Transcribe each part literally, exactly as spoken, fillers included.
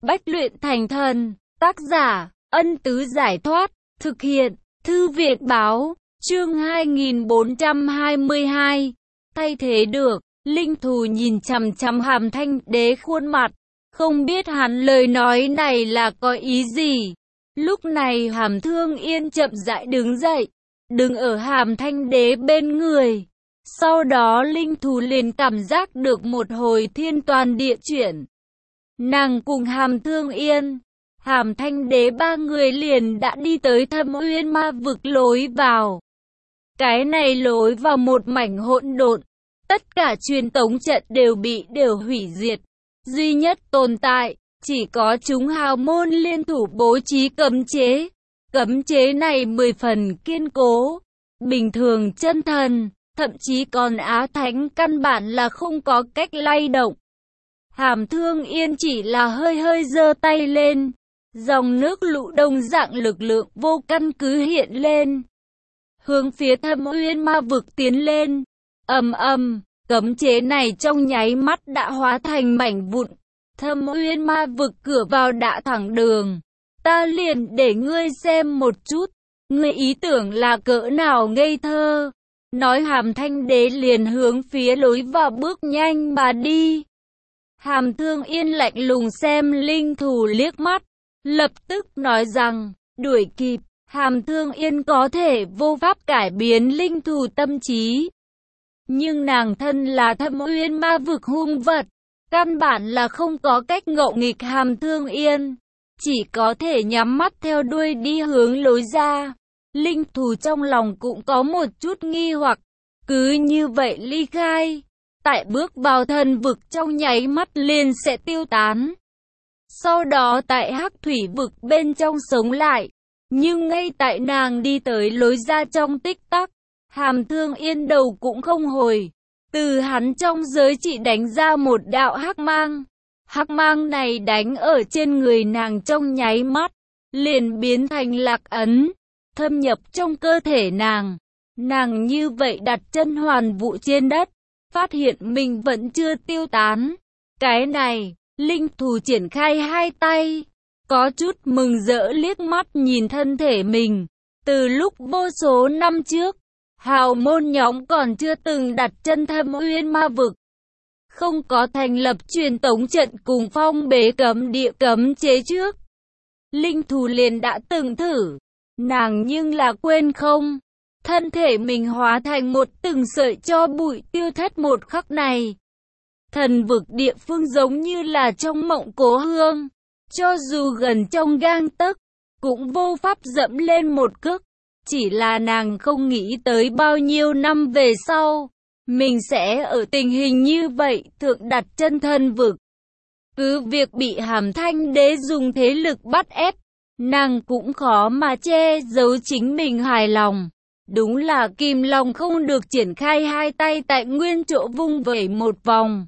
Bách luyện thành thần. Tác giả, Ân Tứ Giải Thoát. Thực hiện, Thư viện báo. Chương hai nghìn bốn trăm hai mươi hai. Thay thế được. Linh thù nhìn chằm chằm Hàm Thanh Đế khuôn mặt. Không biết hắn lời nói này là có ý gì. Lúc này Hàm Thương Yên chậm rãi đứng dậy. Đứng ở Hàm Thanh Đế bên người. Sau đó Linh thù liền cảm giác được một hồi thiên toàn địa chuyển. Nàng cùng Hàm Thương Yên, Hàm Thanh Đế ba người liền đã đi tới Thâm Uyên Ma Vực lối vào. Cái này lối vào một mảnh hỗn độn, tất cả truyền tống trận đều bị đều hủy diệt. Duy nhất tồn tại, chỉ có chúng hào môn liên thủ bố trí cấm chế. Cấm chế này mười phần kiên cố, bình thường chân thần, thậm chí còn Á Thánh căn bản là không có cách lay động. Hàm Thương Yên chỉ là hơi hơi giơ tay lên, dòng nước lũ đồng dạng lực lượng vô căn cứ hiện lên, hướng phía Thâm Uyên Ma Vực tiến lên. Ầm ầm, cấm chế này trong nháy mắt đã hóa thành mảnh vụn. Thâm Uyên Ma Vực cửa vào đã thẳng đường. Ta liền để ngươi xem một chút, ngươi ý tưởng là cỡ nào ngây thơ. Nói Hàm Thanh Đế liền hướng phía lối vào bước nhanh mà đi. Hàm Thương Yên lạnh lùng xem Linh thù liếc mắt, lập tức nói rằng, đuổi kịp. Hàm Thương Yên có thể vô pháp cải biến Linh thù tâm trí. Nhưng nàng thân là Thâm Uyên Ma Vực hung vật, căn bản là không có cách ngộ nghịch Hàm Thương Yên. Chỉ có thể nhắm mắt theo đuôi đi hướng lối ra. Linh thù trong lòng cũng có một chút nghi hoặc, cứ như vậy ly khai. Tại bước vào thần vực trong nháy mắt liền sẽ tiêu tán. Sau đó tại Hắc Thủy vực bên trong sống lại. Nhưng ngay tại nàng đi tới lối ra trong tích tắc, Hàm Thương Yên đầu cũng không hồi. Từ hắn trong giới chỉ đánh ra một đạo hắc mang. Hắc mang này đánh ở trên người nàng trong nháy mắt, liền biến thành lạc ấn, thâm nhập trong cơ thể nàng. Nàng như vậy đặt chân hoàn vụ trên đất, phát hiện mình vẫn chưa tiêu tán. Cái này, Linh thù triển khai hai tay, có chút mừng rỡ liếc mắt nhìn thân thể mình. Từ lúc vô số năm trước, hào môn nhóm còn chưa từng đặt chân Thâm Uyên Ma Vực, không có thành lập truyền tống trận cùng phong bế cấm địa cấm chế trước. Linh thù liền đã từng thử, nàng nhưng là quên không. Thân thể mình hóa thành một từng sợi tro bụi tiêu thất một khắc này. Thần vực địa phương giống như là trong mộng cố hương, cho dù gần trong gang tấc, cũng vô pháp dẫm lên một cước. Chỉ là nàng không nghĩ tới bao nhiêu năm về sau, mình sẽ ở tình hình như vậy thượng đặt chân thần vực. Cứ việc bị Hàm Thanh Đế dùng thế lực bắt ép, nàng cũng khó mà che giấu chính mình hài lòng. Đúng là kìm lòng không được triển khai hai tay tại nguyên chỗ vung vẩy một vòng.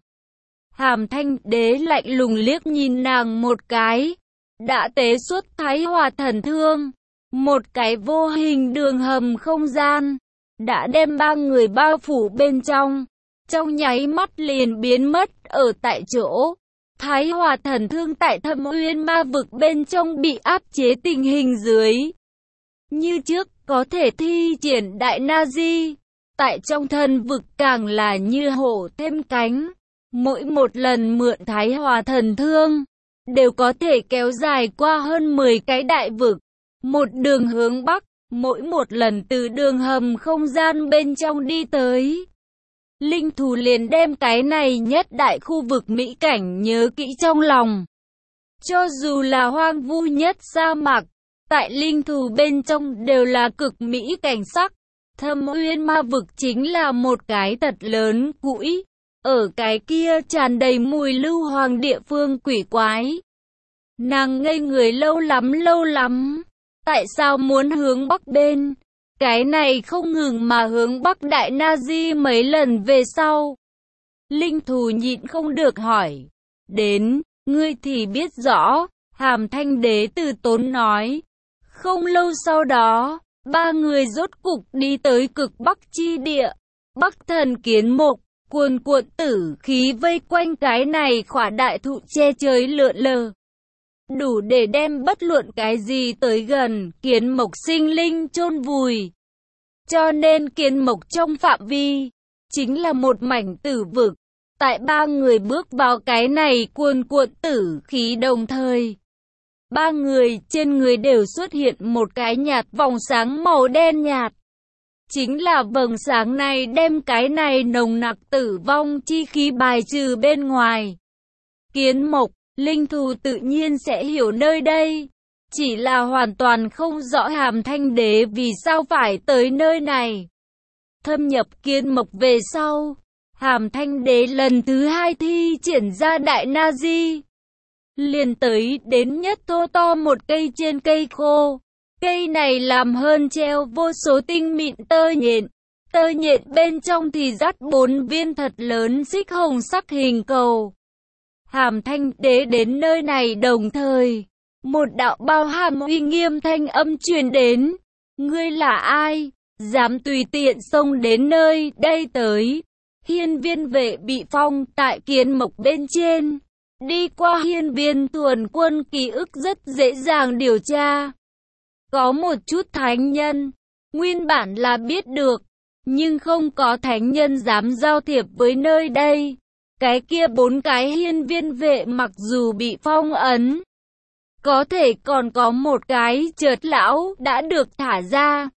Hàm Thanh Đế lạnh lùng liếc nhìn nàng một cái, đã tế xuất Thái Hòa Thần Thương, một cái vô hình đường hầm không gian, đã đem ba người bao phủ bên trong, trong nháy mắt liền biến mất ở tại chỗ. Thái Hòa Thần Thương tại Thâm Uyên Ma Vực bên trong bị áp chế tình hình dưới. Như trước có thể thi triển đại na di, tại trong thần vực càng là như hổ thêm cánh. Mỗi một lần mượn Thái Hòa Thần Thương, đều có thể kéo dài qua hơn mười cái đại vực. Một đường hướng Bắc, mỗi một lần từ đường hầm không gian bên trong đi tới. Linh thù liền đem cái này nhất đại khu vực mỹ cảnh nhớ kỹ trong lòng. Cho dù là hoang vu nhất sa mạc, tại Linh thù bên trong đều là cực mỹ cảnh sắc. Thâm Uyên Ma Vực chính là một cái thật lớn cũi, ở cái kia tràn đầy mùi lưu hoàng địa phương quỷ quái. Nàng ngây người lâu lắm lâu lắm. Tại sao muốn hướng Bắc bên? Cái này không ngừng mà hướng Bắc đại na di mấy lần về sau. Linh thù nhịn không được hỏi. Đến, ngươi thì biết rõ. Hàm Thanh Đế từ tốn nói. Không lâu sau đó, ba người rốt cục đi tới cực Bắc chi địa. Bắc Thần Kiến Mục, cuồn cuộn tử khí vây quanh cái này khỏa đại thụ che trời lượn lờ. đủ để đem bất luận cái gì tới gần Kiến Mộc sinh linh chôn vùi. Cho nên Kiến Mộc trong phạm vi chính là một mảnh tử vực. Tại ba người bước vào cái này cuồn cuộn tử khí đồng thời, ba người trên người đều xuất hiện một cái nhạt vòng sáng màu đen nhạt. Chính là vầng sáng này đem cái này nồng nặc tử vong chi khí bài trừ bên ngoài. Kiến Mộc, linh thú tự nhiên sẽ hiểu nơi đây. Chỉ là hoàn toàn không rõ Hàm Thanh Đế vì sao phải tới nơi này. Thâm nhập Kiến Mộc về sau, Hàm Thanh Đế lần thứ hai thi triển ra Đại Na Di. Liền tới đến nhất thô to một cây trên cây khô. Cây này làm hơn treo vô số tinh mịn tơ nhện. Tơ nhện bên trong thì dắt bốn viên thật lớn xích hồng sắc hình cầu. Hàm Thanh Đế đến nơi này đồng thời, một đạo bao hàm uy nghiêm thanh âm truyền đến. Ngươi là ai? Dám tùy tiện xông đến nơi đây tới. Hiên viên vệ bị phong tại Kiến Mộc bên trên. Đi qua hiên viên thuần quân ký ức rất dễ dàng điều tra. Có một chút thánh nhân, nguyên bản là biết được, nhưng không có thánh nhân dám giao thiệp với nơi đây. Cái kia bốn cái hiên viên vệ mặc dù bị phong ấn, có thể còn có một cái chợt lão đã được thả ra.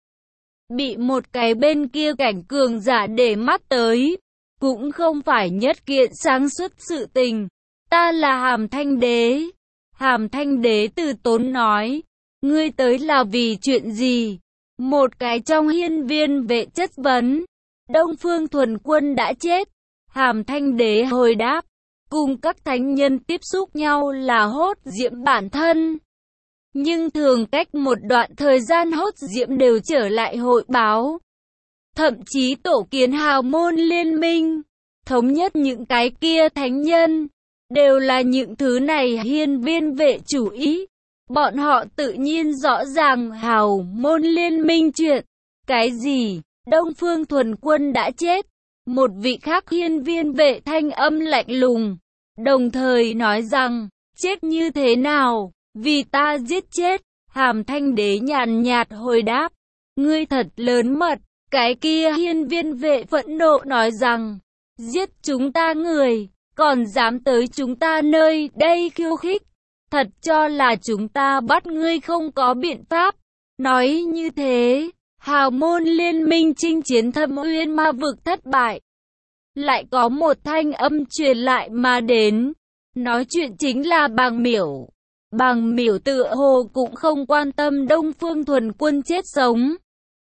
Bị một cái bên kia cảnh cường giả để mắt tới, cũng không phải nhất kiện sáng suốt sự tình. Ta là Hàm Thanh Đế. Hàm Thanh Đế từ tốn nói. Ngươi tới là vì chuyện gì? Một cái trong hiên viên vệ chất vấn. Đông Phương Thuần Quân đã chết. Hàm Thanh Đế hồi đáp. Cùng các thánh nhân tiếp xúc nhau là hốt diễm bản thân. Nhưng thường cách một đoạn thời gian hốt diễm đều trở lại hội báo. Thậm chí tổ kiến hào môn liên minh, thống nhất những cái kia thánh nhân, đều là những thứ này hiên viên vệ chủ ý. Bọn họ tự nhiên rõ ràng hào môn liên minh chuyện. Cái gì? Đông Phương Thuần Quân đã chết. Một vị khác hiên viên vệ thanh âm lạnh lùng, đồng thời nói rằng, chết như thế nào? Vì ta giết chết. Hàm Thanh Đế nhàn nhạt hồi đáp. Ngươi thật lớn mật. Cái kia hiên viên vệ phẫn nộ nói rằng, giết chúng ta người, còn dám tới chúng ta nơi đây khiêu khích. Thật cho là chúng ta bắt ngươi không có biện pháp. Nói như thế, hào môn liên minh chinh chiến Thâm Uyên Ma vực thất bại. Lại có một thanh âm truyền lại mà đến. Nói chuyện chính là Bàng Miểu. Bàng Miểu tựa hồ cũng không quan tâm Đông Phương Thuần Quân chết sống.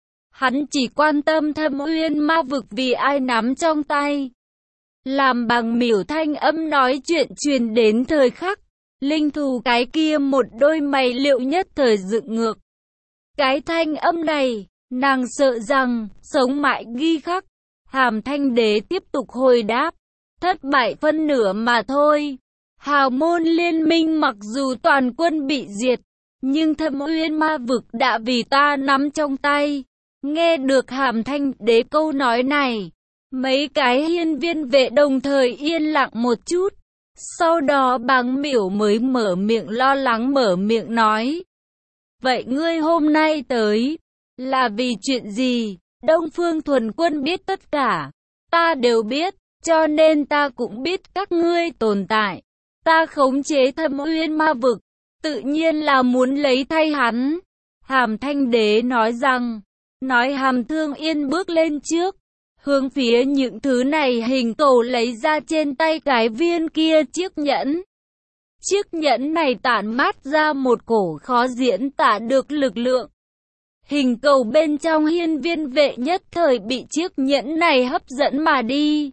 Hắn chỉ quan tâm Thâm Uyên Ma vực vì ai nắm trong tay. Làm Bàng Miểu thanh âm nói chuyện truyền đến thời khắc, linh thú cái kia một đôi mày liệu nhất thời dựng ngược. Cái thanh âm này, nàng sợ rằng, sống mãi ghi khắc. Hàm Thanh Đế tiếp tục hồi đáp, thất bại phân nửa mà thôi. Hào môn liên minh mặc dù toàn quân bị diệt, nhưng Thâm Uyên Ma vực đã vì ta nắm trong tay. Nghe được Hàm Thanh Đế câu nói này, mấy cái hiên viên vệ đồng thời yên lặng một chút. Sau đó Bàng Miểu mới mở miệng lo lắng mở miệng nói. Vậy ngươi hôm nay tới, là vì chuyện gì? Đông Phương Thuần Quân biết tất cả, ta đều biết, cho nên ta cũng biết các ngươi tồn tại. Ta khống chế Thâm Uyên Ma vực, tự nhiên là muốn lấy thay hắn. Hàm Thanh Đế nói rằng, nói Hàm Thương Yên bước lên trước, hướng phía những thứ này hình cầu lấy ra trên tay cái viên kia chiếc nhẫn. Chiếc nhẫn này tản mát ra một cổ khó diễn tả được lực lượng. Hình cầu bên trong hiên viên vệ nhất thời bị chiếc nhẫn này hấp dẫn mà đi.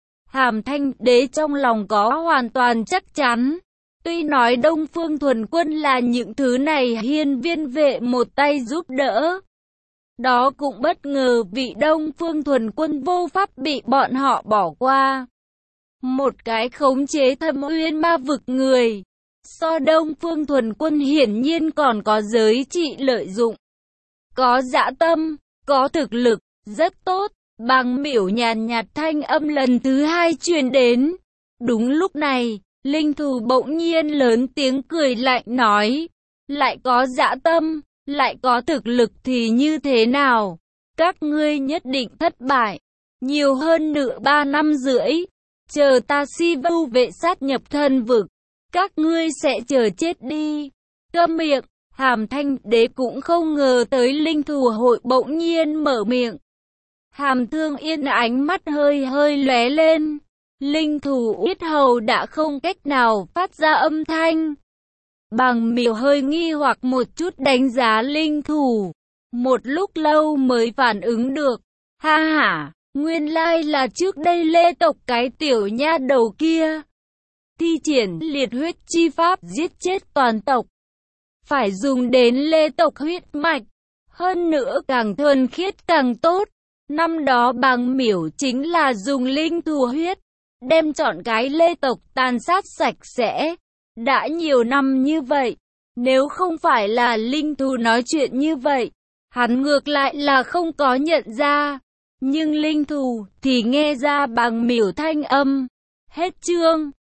Hàm Thanh Đế trong lòng có hoàn toàn chắc chắn. Tuy nói Đông Phương Thuần Quân là những thứ này hiên viên vệ một tay giúp đỡ. Đó cũng bất ngờ vị Đông Phương Thuần Quân vô pháp bị bọn họ bỏ qua. Một cái khống chế Thâm Uyên Ma vực người. So Đông Phương Thuần Quân hiển nhiên còn có giới trị lợi dụng. Có dã tâm, có thực lực, rất tốt. Bàng Miểu nhàn nhạt thanh âm lần thứ hai truyền đến. Đúng lúc này, Linh thù bỗng nhiên lớn tiếng cười lạnh nói, lại có dã tâm, lại có thực lực thì như thế nào? Các ngươi nhất định thất bại, nhiều hơn nửa ba năm rưỡi, chờ ta si vu vệ sát nhập thân vực, các ngươi sẽ chờ chết đi. Câm miệng. Hàm Thanh Đế cũng không ngờ tới linh thù hội bỗng nhiên mở miệng. Hàm Thương Yên ánh mắt hơi hơi lóe lên. Linh thù yết hầu đã không cách nào phát ra âm thanh. Bàng Miểu hơi nghi hoặc một chút đánh giá linh thù. Một lúc lâu mới phản ứng được. Ha ha, nguyên lai là trước đây Lê tộc cái tiểu nha đầu kia. Thi triển liệt huyết chi pháp giết chết toàn tộc. Phải dùng đến Lê tộc huyết mạch. Hơn nữa càng thuần khiết càng tốt. Năm đó Bàng Miểu chính là dùng linh thù huyết, đem trọn cái Lê tộc tàn sát sạch sẽ. Đã nhiều năm như vậy, nếu không phải là linh thù nói chuyện như vậy, hắn ngược lại là không có nhận ra. Nhưng linh thù thì nghe ra Bàng Miểu thanh âm. Hết chương.